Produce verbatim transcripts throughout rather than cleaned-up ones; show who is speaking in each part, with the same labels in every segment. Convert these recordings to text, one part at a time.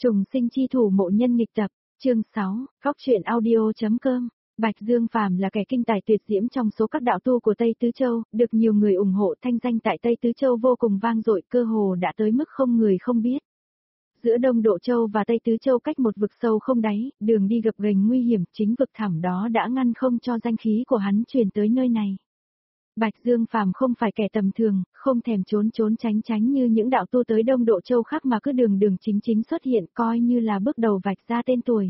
Speaker 1: Trùng sinh chi thủ mộ nhân nghịch tập, chương sáu, góc truyện audio.com. Bạch Dương Phàm là kẻ kinh tài tuyệt diễm trong số các đạo tu của Tây Tứ Châu, được nhiều người ủng hộ, thanh danh tại Tây Tứ Châu vô cùng vang dội, cơ hồ đã tới mức không người không biết. Giữa Đông Độ Châu và Tây Tứ Châu cách một vực sâu không đáy, đường đi gập ghềnh nguy hiểm, chính vực thẳm đó đã ngăn không cho danh khí của hắn truyền tới nơi này. Bạch Dương Phàm không phải kẻ tầm thường, không thèm trốn trốn tránh tránh như những đạo tu tới Đông Độ Châu khác mà cứ đường đường chính chính xuất hiện, coi như là bước đầu vạch ra tên tuổi.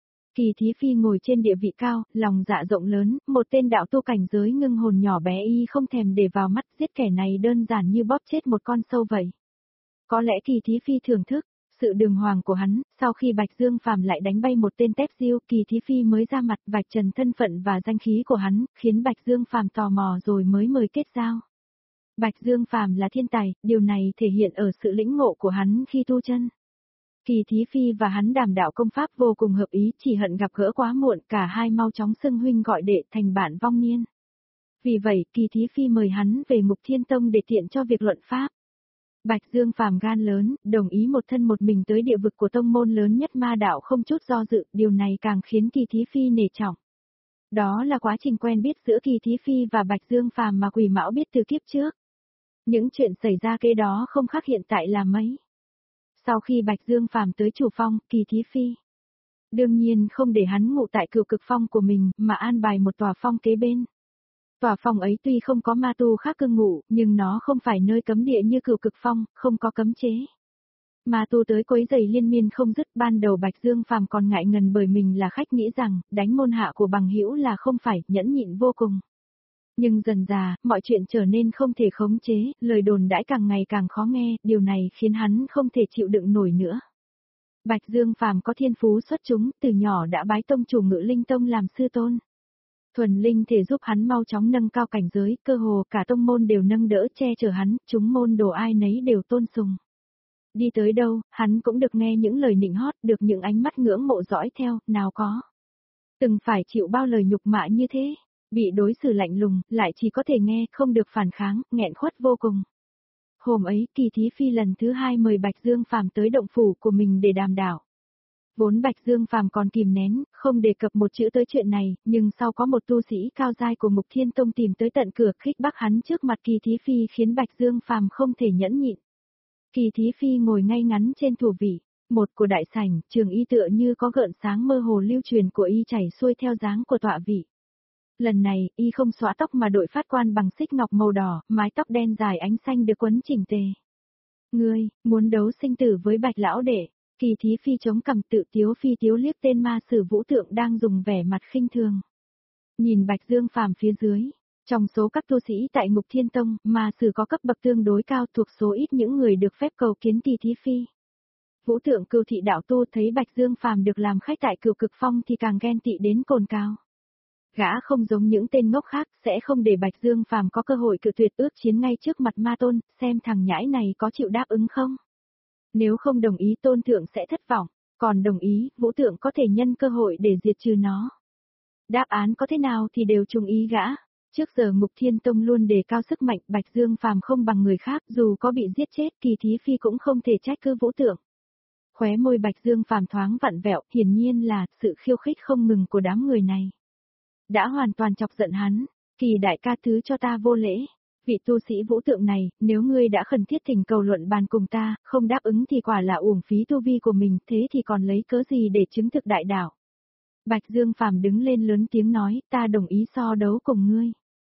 Speaker 1: Kỳ Thí Phi ngồi trên địa vị cao, lòng dạ rộng lớn, một tên đạo tu cảnh giới ngưng hồn nhỏ bé y không thèm để vào mắt, giết kẻ này đơn giản như bóp chết một con sâu vậy. Có lẽ Kỳ Thí Phi thưởng thức sự đường hoàng của hắn, sau khi Bạch Dương Phàm lại đánh bay một tên tép diêu, Kỳ Thí Phi mới ra mặt vạch trần thân phận và danh khí của hắn, khiến Bạch Dương Phàm tò mò rồi mới mời kết giao. Bạch Dương Phàm là thiên tài, điều này thể hiện ở sự lĩnh ngộ của hắn khi tu chân. Kỳ Thí Phi và hắn đàm đạo công pháp vô cùng hợp ý, chỉ hận gặp gỡ quá muộn, cả hai mau chóng xưng huynh gọi đệ thành bạn vong niên. Vì vậy, Kỳ Thí Phi mời hắn về Ngục Thiên Tông để tiện cho việc luận pháp. Bạch Dương Phàm gan lớn, đồng ý một thân một mình tới địa vực của tông môn lớn nhất ma đạo không chút do dự, điều này càng khiến Kỳ Thí Phi nể trọng. Đó là quá trình quen biết giữa Kỳ Thí Phi và Bạch Dương Phàm mà Quỷ Mão biết từ kiếp trước. Những chuyện xảy ra kế đó không khác hiện tại là mấy. Sau khi Bạch Dương Phàm tới chủ phong, Kỳ Thí Phi đương nhiên không để hắn ngủ tại Cửu Cực Phong của mình, mà an bài một tòa phong kế bên. Tòa phong ấy tuy không có ma tu khác cư ngụ, nhưng nó không phải nơi cấm địa như Cửu Cực Phong, không có cấm chế. Ma tu tới quấy rầy liên miên không dứt, ban đầu Bạch Dương Phàm còn ngại ngần bởi mình là khách, nghĩ rằng đánh môn hạ của bằng hữu là không phải, nhẫn nhịn vô cùng. Nhưng dần dà, mọi chuyện trở nên không thể khống chế, lời đồn đãi càng ngày càng khó nghe, điều này khiến hắn không thể chịu đựng nổi nữa. Bạch Dương Phàm có thiên phú xuất chúng, từ nhỏ đã bái tông chủ Ngự Linh Tông làm sư tôn. Thuần linh thể giúp hắn mau chóng nâng cao cảnh giới, cơ hồ cả tông môn đều nâng đỡ che chở hắn, chúng môn đồ ai nấy đều tôn sùng. Đi tới đâu, hắn cũng được nghe những lời nịnh hót, được những ánh mắt ngưỡng mộ dõi theo, nào có từng phải chịu bao lời nhục mạ như thế, bị đối xử lạnh lùng, lại chỉ có thể nghe, không được phản kháng, nghẹn khuất vô cùng. Hôm ấy, Kỳ Thí Phi lần thứ hai mời Bạch Dương Phàm tới động phủ của mình để đàm đạo. Vốn Bạch Dương Phàm còn kìm nén, không đề cập một chữ tới chuyện này, nhưng sau có một tu sĩ cao giai của Ngục Thiên Tông tìm tới tận cửa khích bác hắn trước mặt Kỳ Thí Phi khiến Bạch Dương Phàm không thể nhẫn nhịn. Kỳ Thí Phi ngồi ngay ngắn trên thủ vị, một của đại sảnh, trường y tựa như có gợn sáng mơ hồ lưu truyền của y chảy xuôi theo dáng của tọa vị. Lần này, y không xõa tóc mà đội phát quan bằng xích ngọc màu đỏ, mái tóc đen dài ánh xanh được quấn chỉnh tề. Ngươi, muốn đấu sinh tử với Bạch lão đệ? Kỳ Thí Phi chống cằm tự tiếu phi tiếu liếc tên ma sử Vũ Tượng đang dùng vẻ mặt khinh thường. Nhìn Bạch Dương Phàm phía dưới, trong số các tu sĩ tại Ngục Thiên Tông, ma sử có cấp bậc tương đối cao, thuộc số ít những người được phép cầu kiến Kỳ Thí Phi. Vũ Tượng Cửu thị đạo tu thấy Bạch Dương Phàm được làm khách tại Cửu Cực Phong thì càng ghen tị đến cồn cào. Gã không giống những tên ngốc khác, sẽ không để Bạch Dương Phàm có cơ hội cự tuyệt ước chiến ngay trước mặt ma tôn, xem thằng nhãi này có chịu đáp ứng không. Nếu không đồng ý tôn thượng sẽ thất vọng, còn đồng ý, Vũ Tượng có thể nhân cơ hội để diệt trừ nó. Đáp án có thế nào thì đều trung ý gã. Trước giờ Ngục Thiên Tông luôn đề cao sức mạnh, Bạch Dương Phàm không bằng người khác, dù có bị giết chết, Kỳ Thí Phi cũng không thể trách cứ Vũ Tượng. Khóe môi Bạch Dương Phàm thoáng vặn vẹo, hiển nhiên là sự khiêu khích không ngừng của đám người này đã hoàn toàn chọc giận hắn. Kỳ đại ca thứ cho ta vô lễ. Vị tu sĩ Vũ Tượng này, nếu ngươi đã khẩn thiết thỉnh cầu luận bàn cùng ta, không đáp ứng thì quả là uổng phí tu vi của mình, thế thì còn lấy cớ gì để chứng thực đại đạo. Bạch Dương Phàm đứng lên lớn tiếng nói, ta đồng ý so đấu cùng ngươi.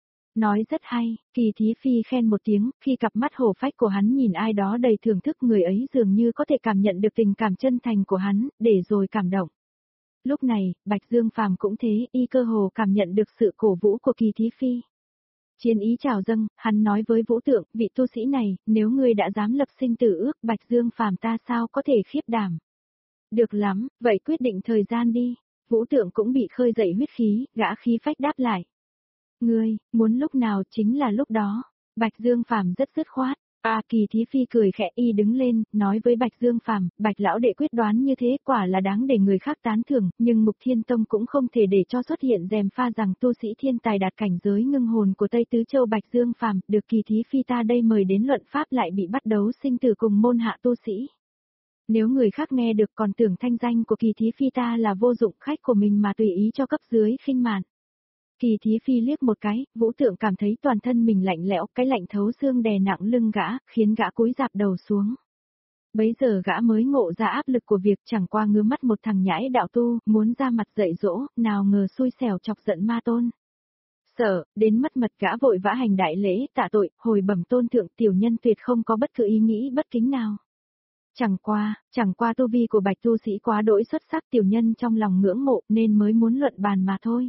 Speaker 1: Nói rất hay, Kỳ Thí Phi khen một tiếng, khi cặp mắt hổ phách của hắn nhìn ai đó đầy thưởng thức, người ấy dường như có thể cảm nhận được tình cảm chân thành của hắn, để rồi cảm động. Lúc này, Bạch Dương Phàm cũng thế, y cơ hồ cảm nhận được sự cổ vũ của Kỳ Thí Phi. Chiến ý trào dâng, hắn nói với Vũ Tượng, vị tu sĩ này, nếu ngươi đã dám lập sinh tử ước, Bạch Dương Phàm ta sao có thể khiếp đảm. Được lắm, vậy quyết định thời gian đi. Vũ Tượng cũng bị khơi dậy huyết khí, gã khí phách đáp lại. Ngươi, muốn lúc nào chính là lúc đó. Bạch Dương Phàm rất dứt khoát. À, Kỳ Thí Phi cười khẽ, y đứng lên, nói với Bạch Dương Phàm, Bạch lão đệ quyết đoán như thế quả là đáng để người khác tán thưởng, nhưng Ngục Thiên Tông cũng không thể để cho xuất hiện rèm pha rằng tu sĩ thiên tài đạt cảnh giới ngưng hồn của Tây Tứ Châu Bạch Dương Phàm, được Kỳ Thí Phi ta đây mời đến luận pháp lại bị bắt đấu sinh tử cùng môn hạ tu sĩ. Nếu người khác nghe được còn tưởng thanh danh của Kỳ Thí Phi ta là vô dụng, khách của mình mà tùy ý cho cấp dưới khinh mạn. Kỳ Thí Phi liếc một cái, Vũ Tượng cảm thấy toàn thân mình lạnh lẽo, cái lạnh thấu xương đè nặng lưng gã, khiến gã cúi rạp đầu xuống. Bấy giờ gã mới ngộ ra áp lực của việc chẳng qua ngứa mắt một thằng nhãi đạo tu, muốn ra mặt dạy dỗ, nào ngờ xui xẻo chọc giận ma tôn. Sợ, đến mất mật gã vội vã hành đại lễ, tạ tội, hồi bẩm tôn thượng tiểu nhân tuyệt không có bất cứ ý nghĩ bất kính nào. Chẳng qua, chẳng qua tu vi của bạch tu sĩ quá đỗi xuất sắc tiểu nhân trong lòng ngưỡng mộ nên mới muốn luận bàn mà thôi.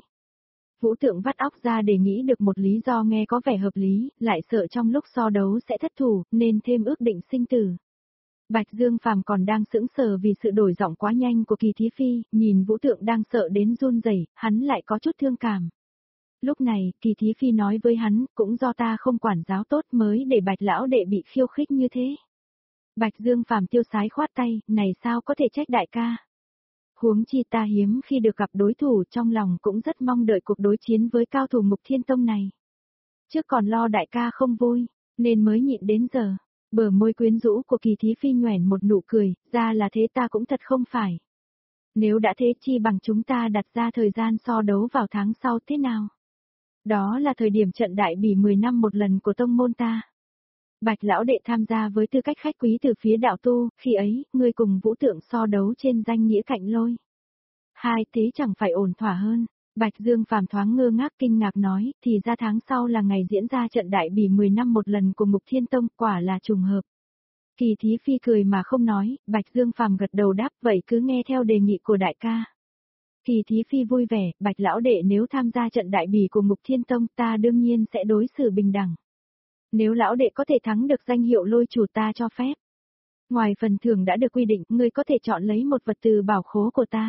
Speaker 1: Vũ Tượng vắt óc ra để nghĩ được một lý do nghe có vẻ hợp lý, lại sợ trong lúc so đấu sẽ thất thủ, nên thêm ước định sinh tử. Bạch Dương Phàm còn đang sững sờ vì sự đổi giọng quá nhanh của Kỳ Thí Phi, nhìn Vũ Tượng đang sợ đến run rẩy, hắn lại có chút thương cảm. Lúc này, Kỳ Thí Phi nói với hắn, cũng do ta không quản giáo tốt mới để Bạch lão đệ bị khiêu khích như thế. Bạch Dương Phàm tiêu sái khoát tay, này sao có thể trách đại ca. Huống chi ta hiếm khi được gặp đối thủ, trong lòng cũng rất mong đợi cuộc đối chiến với cao thủ Mục Thiên Tông này. Trước còn lo đại ca không vui, nên mới nhịn đến giờ. Bờ môi quyến rũ của Kỳ Thí Phi nhoẻn một nụ cười, ra là thế ta cũng thật không phải. Nếu đã thế chi bằng chúng ta đặt ra thời gian so đấu vào tháng sau thế nào? Đó là thời điểm trận đại bỉ mười năm một lần của tông môn ta. Bạch lão đệ tham gia với tư cách khách quý từ phía đạo tu, khi ấy, ngươi cùng Vũ Tượng so đấu trên danh nghĩa cạnh lôi. Hai thế chẳng phải ổn thỏa hơn. Bạch Dương Phàm thoáng ngơ ngác kinh ngạc nói, thì ra tháng sau là ngày diễn ra trận đại bỉ mười năm một lần của Mục Thiên Tông, quả là trùng hợp. Kỳ Thí Phi cười mà không nói, Bạch Dương Phàm gật đầu đáp, vậy cứ nghe theo đề nghị của đại ca. Kỳ Thí Phi vui vẻ, Bạch lão đệ nếu tham gia trận đại bỉ của Mục Thiên Tông ta đương nhiên sẽ đối xử bình đẳng. Nếu lão đệ có thể thắng được danh hiệu lôi chủ ta cho phép. Ngoài phần thưởng đã được quy định, ngươi có thể chọn lấy một vật từ bảo khố của ta.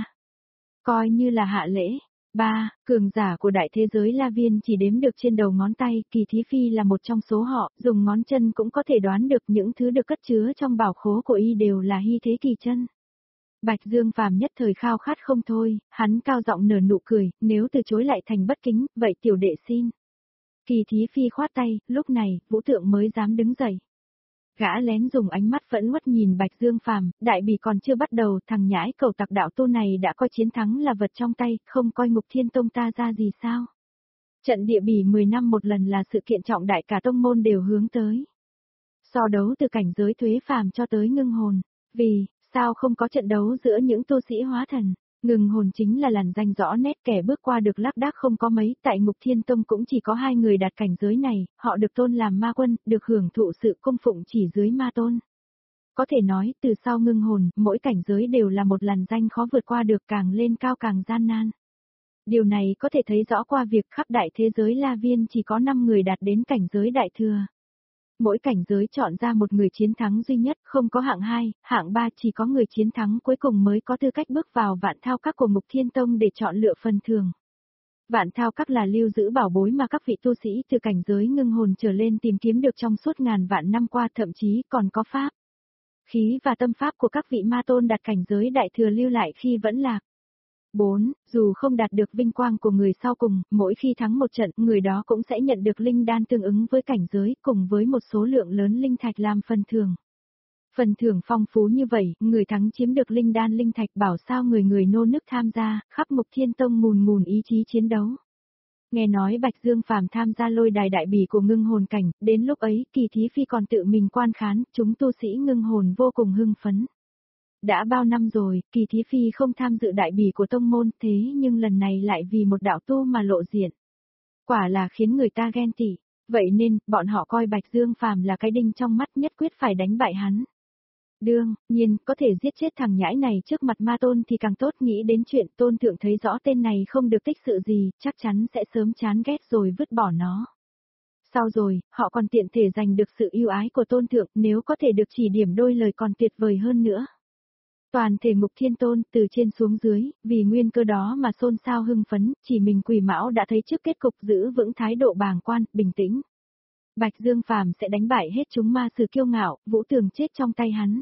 Speaker 1: Coi như là hạ lễ. Ba, cường giả của đại thế giới La Viên chỉ đếm được trên đầu ngón tay, Kỳ Thí Phi là một trong số họ, dùng ngón chân cũng có thể đoán được những thứ được cất chứa trong bảo khố của y đều là hy thế kỳ chân. Bạch Dương Phàm nhất thời khao khát không thôi, hắn cao giọng nở nụ cười, nếu từ chối lại thành bất kính, vậy tiểu đệ xin. Kỳ Thí Phi khoát tay, lúc này, Vũ Tượng mới dám đứng dậy. Gã lén dùng ánh mắt phẫn uất nhìn Bạch Dương Phàm, đại bỉ còn chưa bắt đầu, thằng nhãi cầu tặc đạo tu này đã coi chiến thắng là vật trong tay, không coi Ngục Thiên Tông ta ra gì sao? Trận địa bỉ mười năm một lần là sự kiện trọng đại cả tông môn đều hướng tới. So đấu từ cảnh giới thuế phàm cho tới ngưng hồn, vì, sao không có trận đấu giữa những tu sĩ hóa thần? Ngừng hồn chính là làn danh rõ nét, kẻ bước qua được lác đác không có mấy, tại Ngục Thiên Tông cũng chỉ có hai người đạt cảnh giới này, họ được tôn làm ma quân, được hưởng thụ sự cung phụng chỉ dưới ma tôn. Có thể nói, từ sau ngưng hồn, mỗi cảnh giới đều là một làn danh khó vượt qua được, càng lên cao càng gian nan. Điều này có thể thấy rõ qua việc khắp đại thế giới La Viên chỉ có năm người đạt đến cảnh giới đại thừa. Mỗi cảnh giới chọn ra một người chiến thắng duy nhất, không có hạng hai, hạng ba, chỉ có người chiến thắng cuối cùng mới có tư cách bước vào vạn thao các của Mục Thiên Tông để chọn lựa phần thưởng. Vạn thao các là lưu giữ bảo bối mà các vị tu sĩ từ cảnh giới ngưng hồn trở lên tìm kiếm được trong suốt ngàn vạn năm qua, thậm chí còn có pháp, khí và tâm pháp của các vị ma tôn đạt cảnh giới đại thừa lưu lại khi vẫn lạc. bốn. Dù không đạt được vinh quang của người sau cùng, mỗi khi thắng một trận, người đó cũng sẽ nhận được linh đan tương ứng với cảnh giới, cùng với một số lượng lớn linh thạch làm phần thưởng. Phần thưởng phong phú như vậy, người thắng chiếm được linh đan linh thạch, bảo sao người người nô nức tham gia, khắp Mục Thiên Tông mùn mùn ý chí chiến đấu. Nghe nói Bạch Dương Phàm tham gia lôi đài đại bỉ của ngưng hồn cảnh, đến lúc ấy, Kỳ Thí Phi còn tự mình quan khán, chúng tu sĩ ngưng hồn vô cùng hưng phấn. Đã bao năm rồi, Kỳ Thí Phi không tham dự đại bỉ của tông môn, thế nhưng lần này lại vì một đạo tu mà lộ diện. Quả là khiến người ta ghen tị, vậy nên, bọn họ coi Bạch Dương Phàm là cái đinh trong mắt, nhất quyết phải đánh bại hắn. Đương nhiên, có thể giết chết thằng nhãi này trước mặt ma tôn thì càng tốt, nghĩ đến chuyện tôn thượng thấy rõ tên này không được tích sự gì, chắc chắn sẽ sớm chán ghét rồi vứt bỏ nó. Sau rồi, họ còn tiện thể giành được sự yêu ái của tôn thượng, nếu có thể được chỉ điểm đôi lời còn tuyệt vời hơn nữa. Toàn thể Ngục Thiên Tôn, từ trên xuống dưới, vì nguyên cơ đó mà xôn xao hưng phấn, chỉ mình Quỷ Mão đã thấy trước kết cục giữ vững thái độ bàng quan, bình tĩnh. Bạch Dương Phàm sẽ đánh bại hết chúng ma sử kiêu ngạo, Vũ Tường chết trong tay hắn.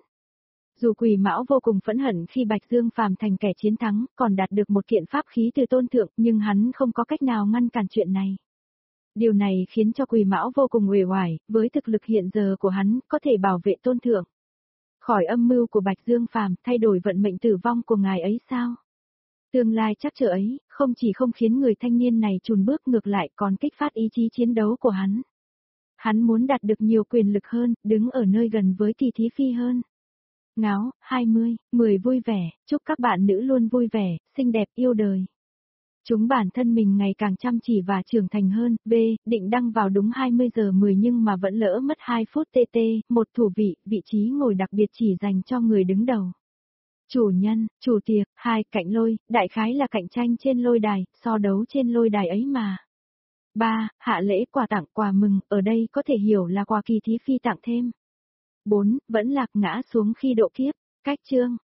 Speaker 1: Dù Quỷ Mão vô cùng phẫn hận khi Bạch Dương Phàm thành kẻ chiến thắng, còn đạt được một kiện pháp khí từ tôn thượng, nhưng hắn không có cách nào ngăn cản chuyện này. Điều này khiến cho Quỷ Mão vô cùng uể oải, với thực lực hiện giờ của hắn, có thể bảo vệ tôn thượng. Khỏi âm mưu của Bạch Dương Phàm, thay đổi vận mệnh tử vong của ngài ấy sao? Tương lai chắc trở ấy, không chỉ không khiến người thanh niên này chùn bước ngược lại còn kích phát ý chí chiến đấu của hắn. Hắn muốn đạt được nhiều quyền lực hơn, đứng ở nơi gần với Kỳ Thí Phi hơn. Ngáo, hai mươi, mười vui vẻ, chúc các bạn nữ luôn vui vẻ, xinh đẹp, yêu đời. Chúng bản thân mình ngày càng chăm chỉ và trưởng thành hơn. B. Định đăng vào đúng hai mươi giờ mười nhưng mà vẫn lỡ mất hai phút tt, một thủ vị, vị trí ngồi đặc biệt chỉ dành cho người đứng đầu. Chủ nhân, chủ tiệc, hai, cạnh lôi, đại khái là cạnh tranh trên lôi đài, so đấu trên lôi đài ấy mà. ba. Hạ lễ quà tặng quà mừng, ở đây có thể hiểu là quà Kỳ Thí Phi tặng thêm. bốn. Vẫn lạc ngã xuống khi độ kiếp, cách chương.